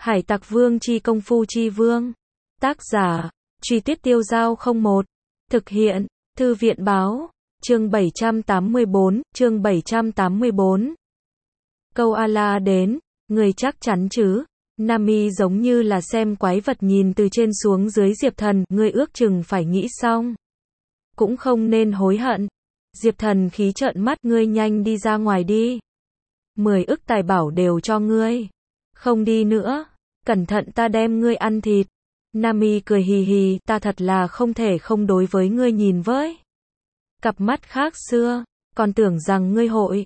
Hải Tặc Vương chi công phu chi vương. Tác giả, Truy Tuyết Tiêu Dao 01. Thực hiện, Thư viện báo. Chương 784, chương 784. Câu A-la đến, người chắc chắn chứ? Nami giống như là xem quái vật nhìn từ trên xuống dưới Diệp Thần, ngươi ước chừng phải nghĩ xong. Cũng không nên hối hận. Diệp Thần khí trợn mắt, ngươi nhanh đi ra ngoài đi. 10 ức tài bảo đều cho ngươi. Không đi nữa, cẩn thận ta đem ngươi ăn thịt. Nami cười hì hì, ta thật là không thể không đối với ngươi nhìn với cặp mắt khác xưa, còn tưởng rằng ngươi hội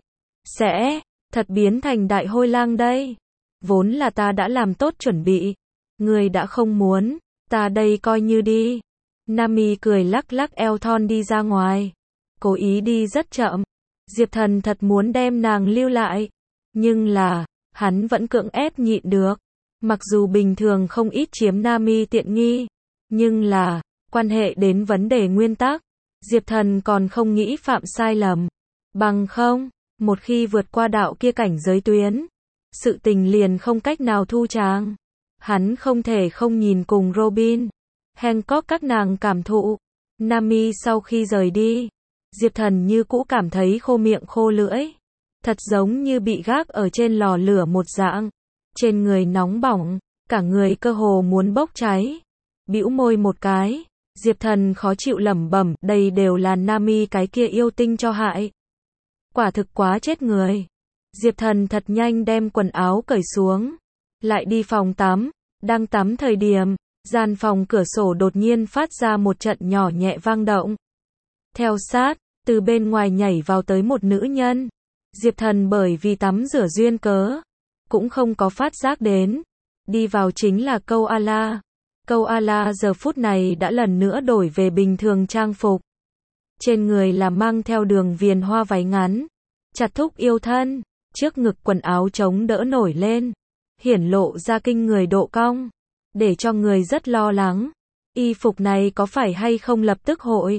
sẽ thật biến thành đại hôi lang đây. Vốn là ta đã làm tốt chuẩn bị, ngươi đã không muốn, ta đây coi như đi. Nami cười lắc lắc eo thon đi ra ngoài, cố ý đi rất chậm. Diệp Thần thật muốn đem nàng lưu lại, nhưng là, hắn vẫn cưỡng ép nhịn được. Mặc dù bình thường không ít chiếm Nami tiện nghi, nhưng là, quan hệ đến vấn đề nguyên tắc, Diệp Thần còn không nghĩ phạm sai lầm. Bằng không, một khi vượt qua đạo kia cảnh giới tuyến, sự tình liền không cách nào thu tràng. Hắn không thể không nhìn cùng Robin, Hancock các nàng cảm thụ. Nami sau khi rời đi, Diệp Thần như cũ cảm thấy khô miệng khô lưỡi, thật giống như bị gác ở trên lò lửa một dạng. Trên người nóng bỏng, cả người cơ hồ muốn bốc cháy. Bĩu môi một cái, Diệp Thần khó chịu lẩm bẩm, đây đều là Nami cái kia yêu tinh cho hại. Quả thực quá chết người. Diệp Thần thật nhanh đem quần áo cởi xuống, lại đi phòng tắm. Đang tắm thời điểm, gian phòng cửa sổ đột nhiên phát ra một trận nhỏ nhẹ vang động. Theo sát, từ bên ngoài nhảy vào tới một nữ nhân. Diệp Thần bởi vì tắm rửa duyên cớ, cũng không có phát giác đến. Đi vào chính là Câu A-la. Câu A-la giờ phút này đã lần nữa đổi về bình thường trang phục. Trên người là mang theo đường viền hoa váy ngắn, chặt thúc yêu thân, trước ngực quần áo chống đỡ nổi lên, hiển lộ ra kinh người độ cong, để cho người rất lo lắng. Y phục này có phải hay không lập tức hội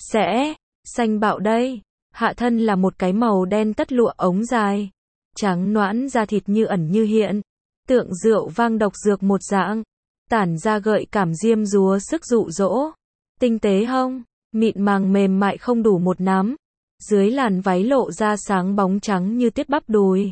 sẽ xanh bạo đây. Hạ thân là một cái màu đen tất lụa ống dài, trắng nõn da thịt như ẩn như hiện, tượng rượu vang độc dược một dạng, tản ra gợi cảm diêm dúa sức dụ dỗ. Tinh tế hông, mịn màng mềm mại không đủ một nắm, dưới làn váy lộ ra sáng bóng trắng như tiết bắp đùi.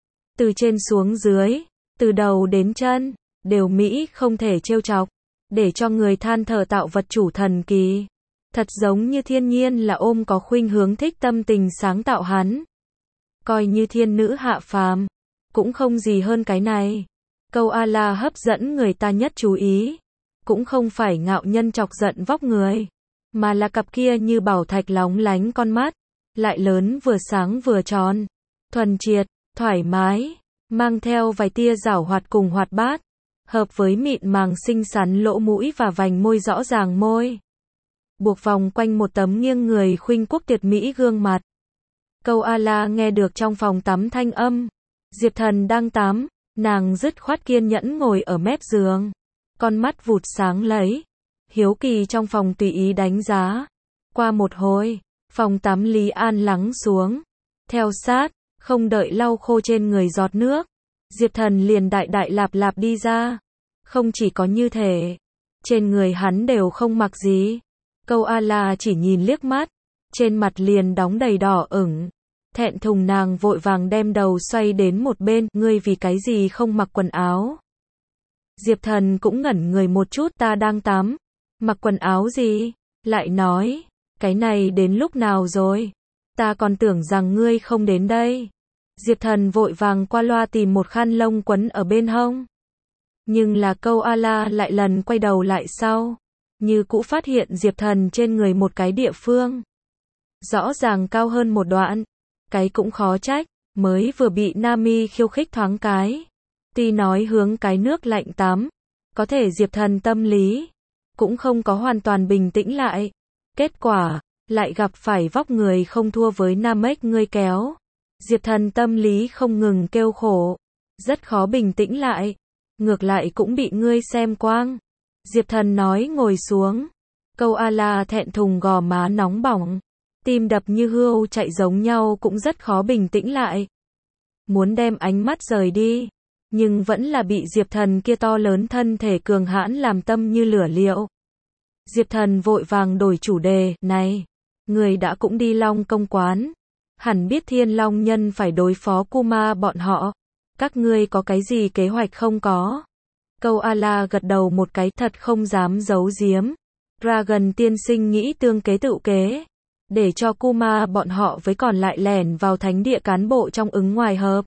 Từ trên xuống dưới, từ đầu đến chân, đều mỹ không thể trêu chọc, để cho người than thở tạo vật chủ thần kỳ. Thật giống như thiên nhiên là ôm có khuynh hướng thích tâm tình sáng tạo hắn. Coi như thiên nữ hạ phàm, cũng không gì hơn cái này. Câu A-la hấp dẫn người ta nhất chú ý, cũng không phải ngạo nhân chọc giận vóc người, mà là cặp kia như bảo thạch lóng lánh con mắt, lại lớn vừa sáng vừa tròn, thuần triệt, thoải mái, mang theo vài tia giảo hoạt cùng hoạt bát, hợp với mịn màng xinh xắn lỗ mũi và vành môi rõ ràng môi, buộc vòng quanh một tấm nghiêng người khuynh quốc tuyệt mỹ gương mặt. Câu A-la nghe được trong phòng tắm thanh âm. Diệp Thần đang tắm, nàng dứt khoát kiên nhẫn ngồi ở mép giường, con mắt vụt sáng lấy, hiếu kỳ trong phòng tùy ý đánh giá. Qua một hồi, phòng tắm Lý An lắng xuống, theo sát, không đợi lau khô trên người giọt nước, Diệp Thần liền đại đại lạp lạp đi ra. Không chỉ có như thế, trên người hắn đều không mặc gì. Câu A-la chỉ nhìn liếc mắt, trên mặt liền đóng đầy đỏ ửng. Thẹn thùng nàng vội vàng đem đầu xoay đến một bên, ngươi vì cái gì không mặc quần áo? Diệp Thần cũng ngẩn người một chút, ta đang tắm, mặc quần áo gì? Lại nói, cái này đến lúc nào rồi? Ta còn tưởng rằng ngươi không đến đây. Diệp Thần vội vàng qua loa tìm một khăn lông quấn ở bên hông. Nhưng là Câu A-la lại lần quay đầu lại sau, như cũ phát hiện Diệp Thần trên người một cái địa phương rõ ràng cao hơn một đoạn. Cái cũng khó trách, mới vừa bị Nami khiêu khích thoáng cái. Tuy nói hướng cái nước lạnh tắm, có thể Diệp Thần tâm lý cũng không có hoàn toàn bình tĩnh lại. Kết quả, lại gặp phải vóc người không thua với Namek ngươi kéo. Diệp Thần tâm lý không ngừng kêu khổ, rất khó bình tĩnh lại. Ngược lại cũng bị ngươi xem quang. Diệp Thần nói ngồi xuống. Câu A-la thẹn thùng gò má nóng bỏng, tim đập như hươu chạy giống nhau cũng rất khó bình tĩnh lại. Muốn đem ánh mắt rời đi, nhưng vẫn là bị Diệp Thần kia to lớn thân thể cường hãn làm tâm như lửa liệu. Diệp Thần vội vàng đổi chủ đề, này, người đã cũng đi Long Công quán, hẳn biết Thiên Long Nhân phải đối phó Kuma bọn họ, các ngươi có cái gì kế hoạch không có? Câu A-la gật đầu một cái, thật không dám giấu giếm. Dragon tiên sinh nghĩ tương kế tự kế, để cho Kuma bọn họ với còn lại lẻn vào thánh địa cán bộ trong ứng ngoài hợp.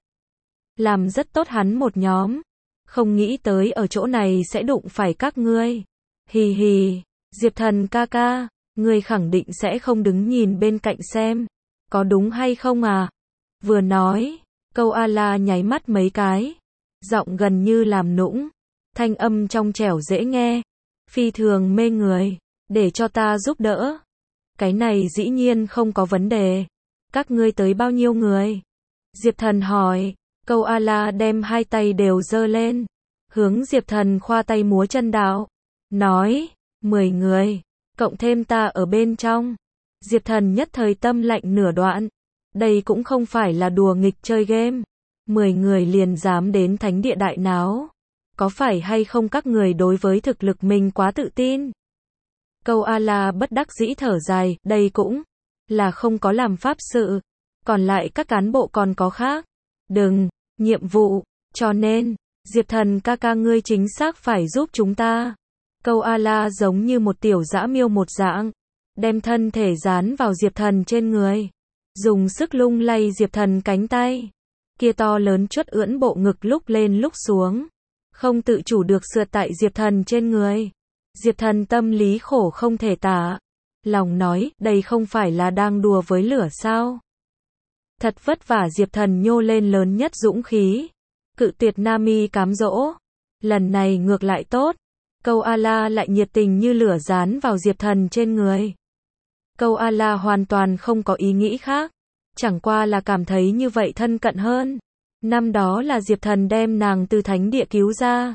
Làm rất tốt hắn một nhóm, không nghĩ tới ở chỗ này sẽ đụng phải các ngươi. Hì hì, Diệp Thần ca ca, ngươi khẳng định sẽ không đứng nhìn bên cạnh xem, có đúng hay không à? Vừa nói, câu A-la nháy mắt mấy cái, giọng gần như làm nũng, thanh âm trong trẻo dễ nghe, phi thường mê người, để cho ta giúp đỡ. Cái này dĩ nhiên không có vấn đề. Các ngươi tới bao nhiêu người? Diệp Thần hỏi. Câu A-la đem hai tay đều giơ lên, hướng Diệp Thần khoa tay múa chân đạo, nói, 10 người, cộng thêm ta ở bên trong. Diệp Thần nhất thời tâm lạnh nửa đoạn, đây cũng không phải là đùa nghịch chơi game, 10 người liền dám đến thánh địa đại náo, có phải hay không các người đối với thực lực mình quá tự tin? Câu A-la bất đắc dĩ thở dài, đây cũng là không có làm pháp sự, còn lại các cán bộ còn có khác. Đừng, nhiệm vụ, cho nên, Diệp Thần ca ca ngươi chính xác phải giúp chúng ta. Câu A-la giống như một tiểu dã miêu một dạng, đem thân thể dán vào Diệp Thần trên người, dùng sức lung lay Diệp Thần cánh tay. Kia to lớn chuất ưỡn bộ ngực lúc lên lúc xuống, không tự chủ được sượt tại Diệp Thần trên người. Diệp Thần tâm lý khổ không thể tả, lòng nói, đây không phải là đang đùa với lửa sao? Thật vất vả Diệp Thần nhô lên lớn nhất dũng khí, cự tuyệt Nami cám dỗ. Lần này ngược lại tốt, câu A-la lại nhiệt tình như lửa dán vào Diệp Thần trên người. Câu A-la hoàn toàn không có ý nghĩ khác, chẳng qua là cảm thấy như vậy thân cận hơn. Năm đó là Diệp Thần đem nàng từ thánh địa cứu ra.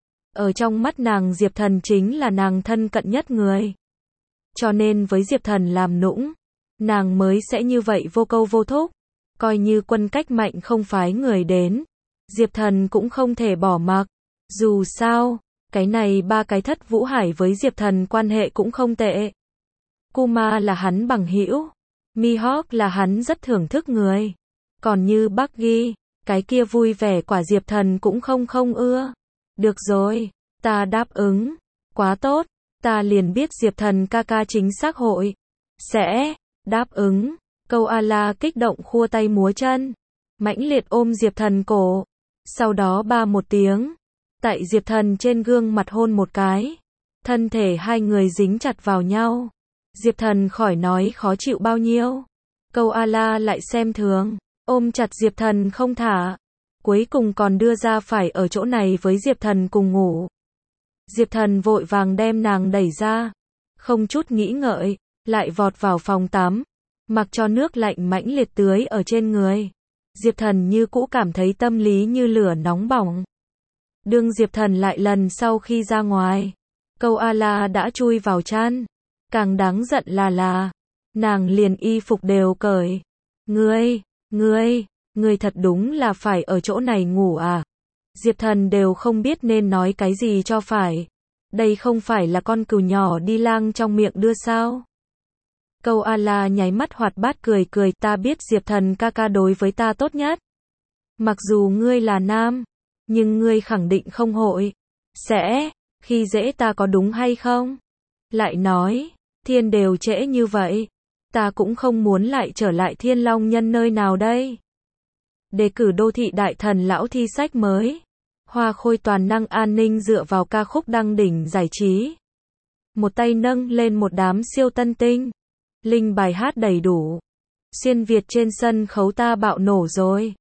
Ở trong mắt nàng Diệp Thần chính là nàng thân cận nhất người. Cho nên với Diệp Thần làm nũng, nàng mới sẽ như vậy vô câu vô thúc. Coi như quân cách mạnh không phái người đến, Diệp Thần cũng không thể bỏ mặc. Dù sao, cái này ba cái Thất Vũ Hải với Diệp Thần quan hệ cũng không tệ. Kuma là hắn bằng hữu, Mihawk là hắn rất thưởng thức người. Còn như Buggy, cái kia vui vẻ quả Diệp Thần cũng không ưa. Được rồi, ta đáp ứng. Quá tốt, ta liền biết Diệp Thần ca ca chính xác hội sẽ đáp ứng. Câu A-la kích động khua tay múa chân, mãnh liệt ôm Diệp Thần cổ. Sau đó ba một tiếng, tại Diệp Thần trên gương mặt hôn một cái. Thân thể hai người dính chặt vào nhau. Diệp Thần khỏi nói khó chịu bao nhiêu. Câu A-la lại xem thường, ôm chặt Diệp Thần không thả. Cuối cùng còn đưa ra phải ở chỗ này với Diệp Thần cùng ngủ. Diệp Thần vội vàng đem nàng đẩy ra, không chút nghĩ ngợi, lại vọt vào phòng tắm, mặc cho nước lạnh mãnh liệt tưới ở trên người. Diệp Thần như cũ cảm thấy tâm lý như lửa nóng bỏng. Đương Diệp Thần lại lần sau khi ra ngoài, câu A-la đã chui vào chăn. Càng đáng giận là, nàng liền y phục đều cởi. Ngươi thật đúng là phải ở chỗ này ngủ à? Diệp Thần đều không biết nên nói cái gì cho phải. Đây không phải là con cừu nhỏ đi lang trong miệng đưa sao? Câu A-la nháy mắt hoạt bát cười, ta biết Diệp Thần ca ca đối với ta tốt nhất. Mặc dù ngươi là nam, nhưng ngươi khẳng định không hội sẽ khi dễ ta có đúng hay không? Lại nói, thiên đều trễ như vậy, ta cũng không muốn lại trở lại Thiên Long Nhân nơi nào đây. Đề cử đô thị đại thần lão thi sách mới. Hoa Khôi toàn năng an ninh dựa vào ca khúc đăng đỉnh giải trí. Một tay nâng lên một đám siêu tân tinh. Linh bài hát đầy đủ. Xuyên Việt trên sân khấu ta bạo nổ rồi.